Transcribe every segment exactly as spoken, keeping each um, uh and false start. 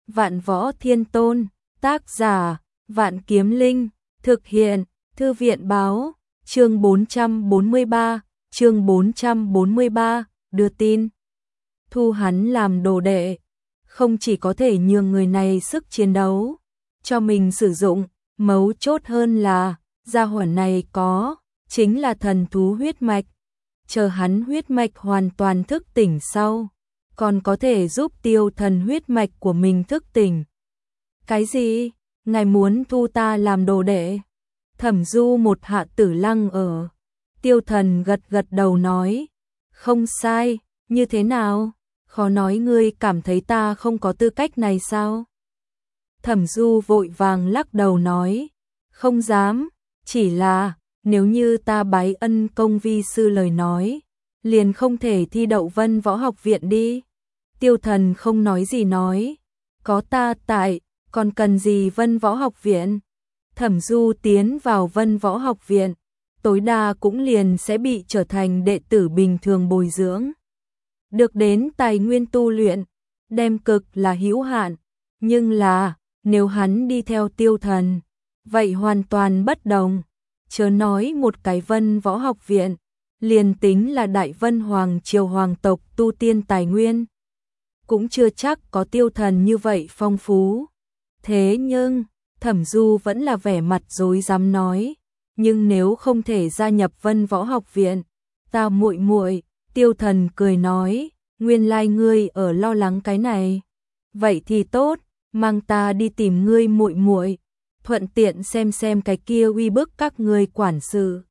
Vạn Võ Thiên Tôn, tác giả, Vạn Kiếm Linh, thực hiện, Thư viện báo, chương bốn trăm bốn mươi ba, chương bốn trăm bốn mươi ba, đưa tin. Thu hắn làm đồ đệ, không chỉ có thể nhường người này sức chiến đấu, cho mình sử dụng, mấu chốt hơn là, gia hỏa này có, chính là thần thú huyết mạch. Chờ hắn huyết mạch hoàn toàn thức tỉnh sau, còn có thể giúp tiêu thần huyết mạch của mình thức tỉnh. Cái gì? Ngài muốn thu ta làm đồ đệ? Thẩm Du một hạ tử lăng ở. Tiêu thần gật gật đầu nói. Không sai, như thế nào? Khó nói ngươi cảm thấy ta không có tư cách này sao? Thẩm Du vội vàng lắc đầu nói. Không dám, chỉ là, nếu như ta bái ân công vi sư lời nói, liền không thể thi đậu Vân Võ Học Viện đi. Tiêu thần không nói gì nói. Có ta tại, còn cần gì Vân Võ Học Viện? Thẩm Du tiến vào Vân Võ Học Viện, tối đa cũng liền sẽ bị trở thành đệ tử bình thường bồi dưỡng. Được đến tài nguyên tu luyện, đem cực là hữu hạn, nhưng là, nếu hắn đi theo tiêu thần, vậy hoàn toàn bất đồng. Chớ nói một cái Vân Võ Học Viện, liền tính là Đại Vân Hoàng triều hoàng tộc tu tiên tài nguyên, cũng chưa chắc có tiêu thần như vậy phong phú. Thế nhưng, Thẩm Du vẫn là vẻ mặt dối dám nói, nhưng nếu không thể gia nhập Vân Võ Học Viện, ta muội muội. Tiêu thần cười nói, nguyên lai ngươi ở lo lắng cái này. Vậy thì tốt, mang ta đi tìm ngươi muội muội, thuận tiện xem xem cái kia uy bức các ngươi quản sự.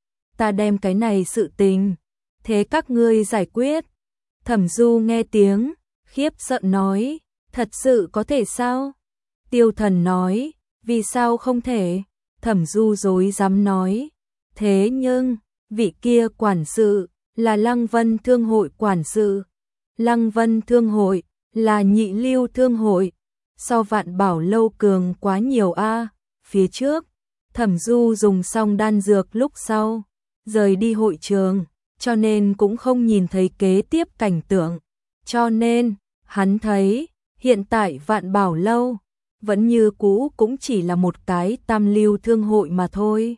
Ta đem cái này sự tình, thế các ngươi giải quyết. Thẩm Du nghe tiếng, khiếp sợ nói, thật sự có thể sao? Tiêu thần nói, vì sao không thể? Thẩm Du dối dám nói, thế nhưng, vị kia quản sự, là Lăng Vân Thương Hội quản sự. Lăng Vân Thương Hội, là nhị lưu thương hội, so Vạn Bảo Lâu cường quá nhiều a. Phía trước, Thẩm Du dùng xong đan dược lúc sau, rời đi hội trường, cho nên cũng không nhìn thấy kế tiếp cảnh tượng. Cho nên, hắn thấy, hiện tại Vạn Bảo Lâu, vẫn như cũ cũng chỉ là một cái tam lưu thương hội mà thôi.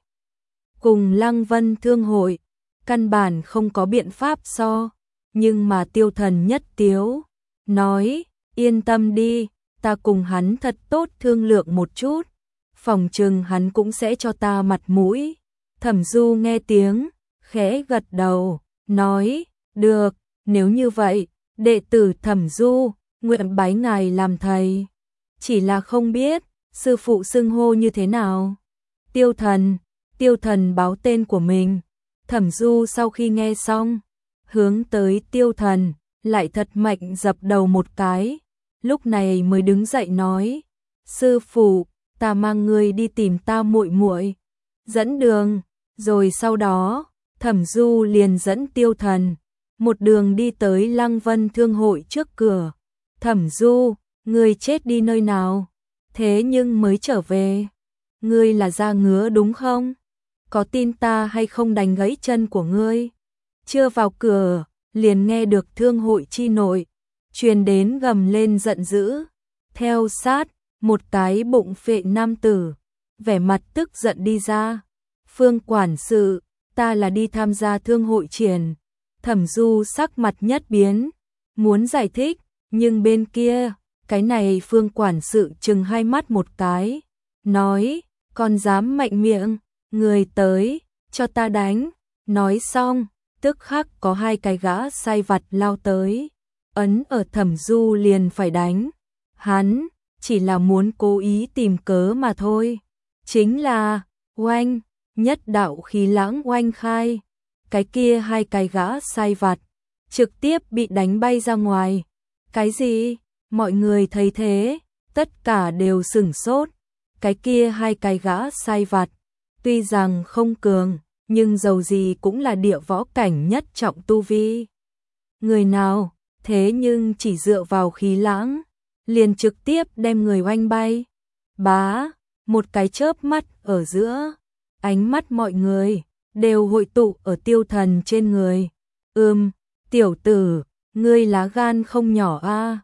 Cùng Lăng Vân Thương Hội, căn bản không có biện pháp so, nhưng mà tiêu thần nhất tiếu, nói, yên tâm đi, ta cùng hắn thật tốt thương lượng một chút, phòng chừng hắn cũng sẽ cho ta mặt mũi. Thẩm Du nghe tiếng, khẽ gật đầu, nói, được, nếu như vậy, đệ tử Thẩm Du, nguyện bái ngài làm thầy. Chỉ là không biết, sư phụ xưng hô như thế nào? Tiêu thần, tiêu thần báo tên của mình. Thẩm Du sau khi nghe xong, hướng tới tiêu thần, lại thật mạnh dập đầu một cái, lúc này mới đứng dậy nói, sư phụ, ta mang người đi tìm ta muội muội, dẫn đường. Rồi sau đó, Thẩm Du liền dẫn tiêu thần, một đường đi tới Lăng Vân Thương Hội trước cửa. Thẩm Du, ngươi chết đi nơi nào? Thế nhưng mới trở về. Ngươi là da ngứa đúng không? Có tin ta hay không đánh gãy chân của ngươi? Chưa vào cửa, liền nghe được thương hội chi nội, truyền đến gầm lên giận dữ. Theo sát, một cái bụng phệ nam tử, vẻ mặt tức giận đi ra. Phương quản sự, ta là đi tham gia thương hội triển. Thẩm Du sắc mặt nhất biến, muốn giải thích, nhưng bên kia, cái này Phương quản sự chừng hai mắt một cái, nói, còn dám mạnh miệng, người tới, cho ta đánh. Nói xong, tức khắc có hai cái gã sai vặt lao tới, ấn ở Thẩm Du liền phải đánh. Hắn, chỉ là muốn cố ý tìm cớ mà thôi. Chính là, oanh, nhất đạo khí lãng oanh khai, cái kia hai cái gã sai vặt, trực tiếp bị đánh bay ra ngoài. Cái gì? Mọi người thấy thế, tất cả đều sửng sốt. Cái kia hai cái gã sai vặt, tuy rằng không cường, nhưng dầu gì cũng là địa võ cảnh nhất trọng tu vi. Người nào, thế nhưng chỉ dựa vào khí lãng, liền trực tiếp đem người oanh bay. Bá, một cái chớp mắt ở giữa, ánh mắt mọi người đều hội tụ ở tiêu thần trên người. Ừm, tiểu tử, ngươi lá gan không nhỏ a.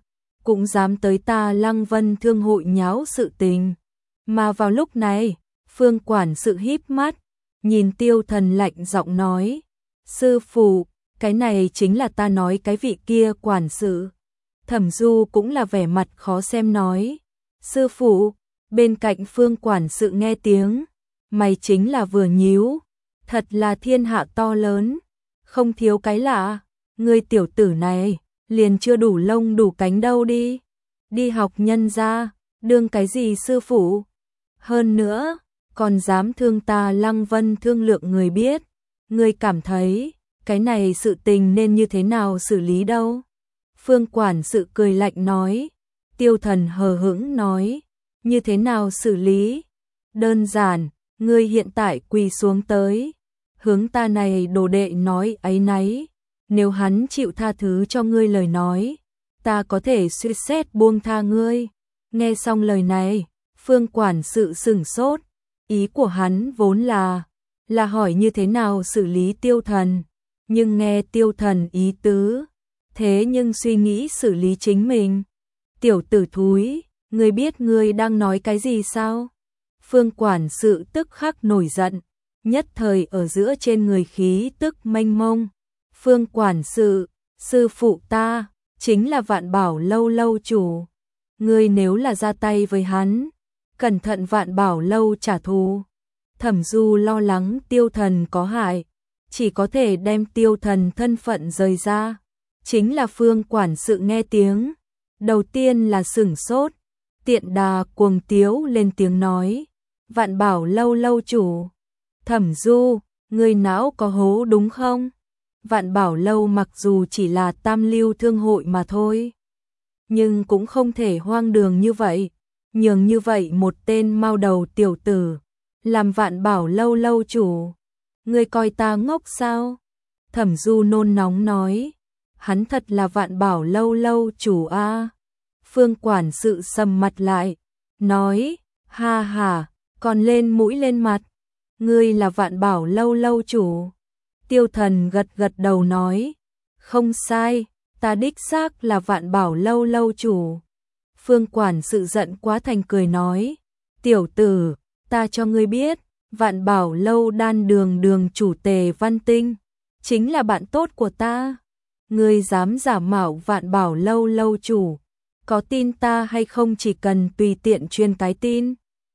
cũng dám tới ta Lăng Vân Thương hội nháo sự tình. Mà vào lúc này, Phương quản sự híp mắt, nhìn Tiêu Thần lạnh giọng nói, sư phụ, cái này chính là ta nói cái vị kia quản sự. Thẩm Du cũng là vẻ mặt khó xem nói, sư phụ. Bên cạnh Phương quản sự nghe tiếng, mày chính là vừa nhíu, thật là thiên hạ to lớn, không thiếu cái lạ, ngươi tiểu tử này, liền chưa đủ lông đủ cánh đâu đi, đi học nhân gia, đương cái gì sư phụ, hơn nữa, còn dám thương ta Lăng Vân Thương lượng người biết, ngươi cảm thấy, cái này sự tình nên như thế nào xử lý đâu. Phương quản sự cười lạnh nói, Tiêu Thần hờ hững nói, như thế nào xử lý? Đơn giản, ngươi hiện tại quỳ xuống tới, hướng ta này đồ đệ nói áy náy, nếu hắn chịu tha thứ cho ngươi lời nói, ta có thể suy xét buông tha ngươi. Nghe xong lời này, Phương quản sự sửng sốt, ý của hắn vốn là, là hỏi như thế nào xử lý Tiêu Thần, nhưng nghe Tiêu Thần ý tứ, thế nhưng suy nghĩ xử lý chính mình. Tiểu tử thúi, ngươi biết ngươi đang nói cái gì sao? Phương quản sự tức khắc nổi giận, nhất thời ở giữa trên người khí tức mênh mông. Phương quản sự, sư phụ ta, chính là Vạn Bảo lâu lâu chủ. Ngươi nếu là ra tay với hắn, cẩn thận Vạn Bảo lâu trả thù. Thẩm Du lo lắng Tiêu Thần có hại, chỉ có thể đem Tiêu Thần thân phận rời ra. Chính là Phương quản sự nghe tiếng, đầu tiên là sửng sốt, tiện đà cuồng tiếu lên tiếng nói, Vạn Bảo lâu lâu chủ. Thẩm Du, ngươi não có hố đúng không? Vạn Bảo lâu mặc dù chỉ là tam lưu thương hội mà thôi, nhưng cũng không thể hoang đường như vậy, nhường như vậy một tên mao đầu tiểu tử, làm Vạn Bảo lâu lâu chủ. Ngươi coi ta ngốc sao? Thẩm Du nôn nóng nói, hắn thật là Vạn Bảo lâu lâu chủ a. Phương quản sự sầm mặt lại, nói, ha ha, còn lên mũi lên mặt, ngươi là Vạn Bảo lâu lâu chủ. Tiêu Thần gật gật đầu nói, không sai, ta đích xác là Vạn Bảo lâu lâu chủ. Phương quản sự giận quá thành cười nói, tiểu tử, ta cho ngươi biết, Vạn Bảo lâu đan đường đường chủ Tề Văn Tinh, chính là bạn tốt của ta. Ngươi dám giả mạo Vạn Bảo lâu lâu chủ, có tin ta hay không chỉ cần tùy tiện truyền cái tin,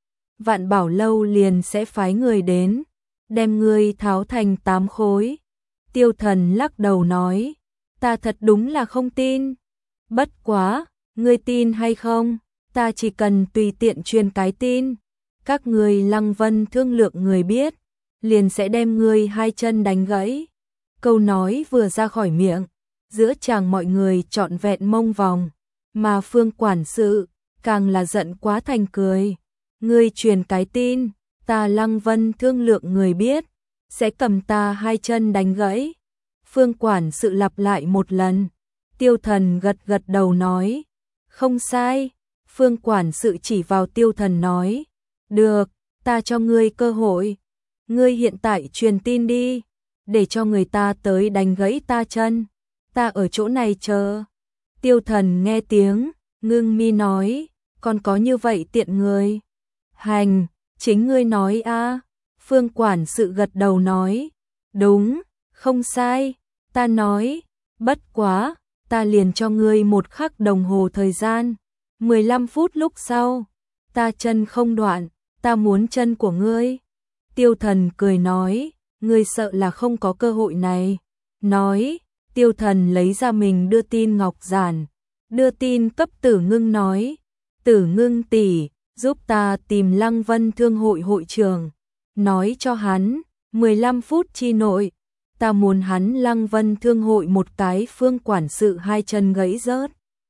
Vạn Bảo lâu liền sẽ phái người đến, đem ngươi tháo thành tám khối. Tiêu Thần lắc đầu nói, ta thật đúng là không tin. Bất quá, ngươi tin hay không, ta chỉ cần tùy tiện truyền cái tin, các ngươi Lăng Vân thương lượng người biết, liền sẽ đem ngươi hai chân đánh gãy. Câu nói vừa ra khỏi miệng, giữa chàng mọi người trọn vẹn mông vòng, mà Phương quản sự càng là giận quá thành cười. Ngươi truyền cái tin, ta Lăng Vân thương lượng người biết, sẽ cầm ta hai chân đánh gãy. Phương quản sự lặp lại một lần. Tiêu Thần gật gật đầu nói, không sai. Phương quản sự chỉ vào Tiêu Thần nói, được, ta cho ngươi cơ hội. Ngươi hiện tại truyền tin đi, để cho người ta tới đánh gãy ta chân. Ta ở chỗ này chờ. Tiêu Thần nghe tiếng, ngưng mi nói, còn có như vậy tiện người. Hành, chính ngươi nói a. Phương quản sự gật đầu nói, đúng, không sai, ta nói, bất quá, ta liền cho ngươi một khắc đồng hồ thời gian, mười lăm phút lúc sau, ta chân không đoạn, ta muốn chân của ngươi. Tiêu Thần cười nói, ngươi sợ là không có cơ hội này. Nói, Tiêu Thần lấy ra mình đưa tin ngọc giản, đưa tin cấp Tử Ngưng nói, Tử Ngưng tỷ, giúp ta tìm Lăng Vân thương hội hội trưởng, nói cho hắn, mười lăm phút chi nội, ta muốn hắn Lăng Vân thương hội một cái. Phương quản sự hai chân gãy rớt.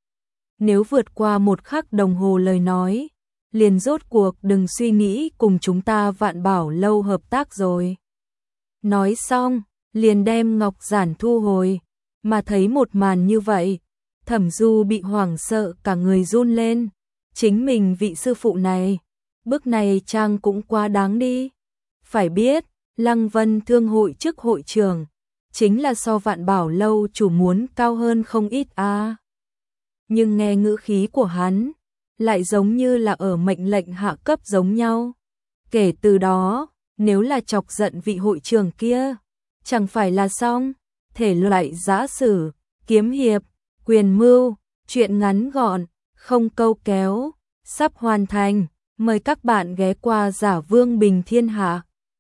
Nếu vượt qua một khắc đồng hồ lời nói, liền rốt cuộc đừng suy nghĩ cùng chúng ta Vạn Bảo lâu hợp tác rồi. Nói xong, liền đem ngọc giản thu hồi, mà thấy một màn như vậy, Thẩm Du bị hoảng sợ cả người run lên. Chính mình vị sư phụ này, bước này trang cũng quá đáng đi. Phải biết, Lăng Vân thương hội chức hội trưởng, chính là so Vạn Bảo lâu chủ muốn cao hơn không ít a. À. nhưng nghe ngữ khí của hắn, lại giống như là ở mệnh lệnh hạ cấp giống nhau. Kể từ đó, nếu là chọc giận vị hội trưởng kia, chẳng phải là xong, thể loại giã sử, kiếm hiệp, quyền mưu, chuyện ngắn gọn, không câu kéo, sắp hoàn thành, mời các bạn ghé qua Giả Vương Bình Thiên Hạ.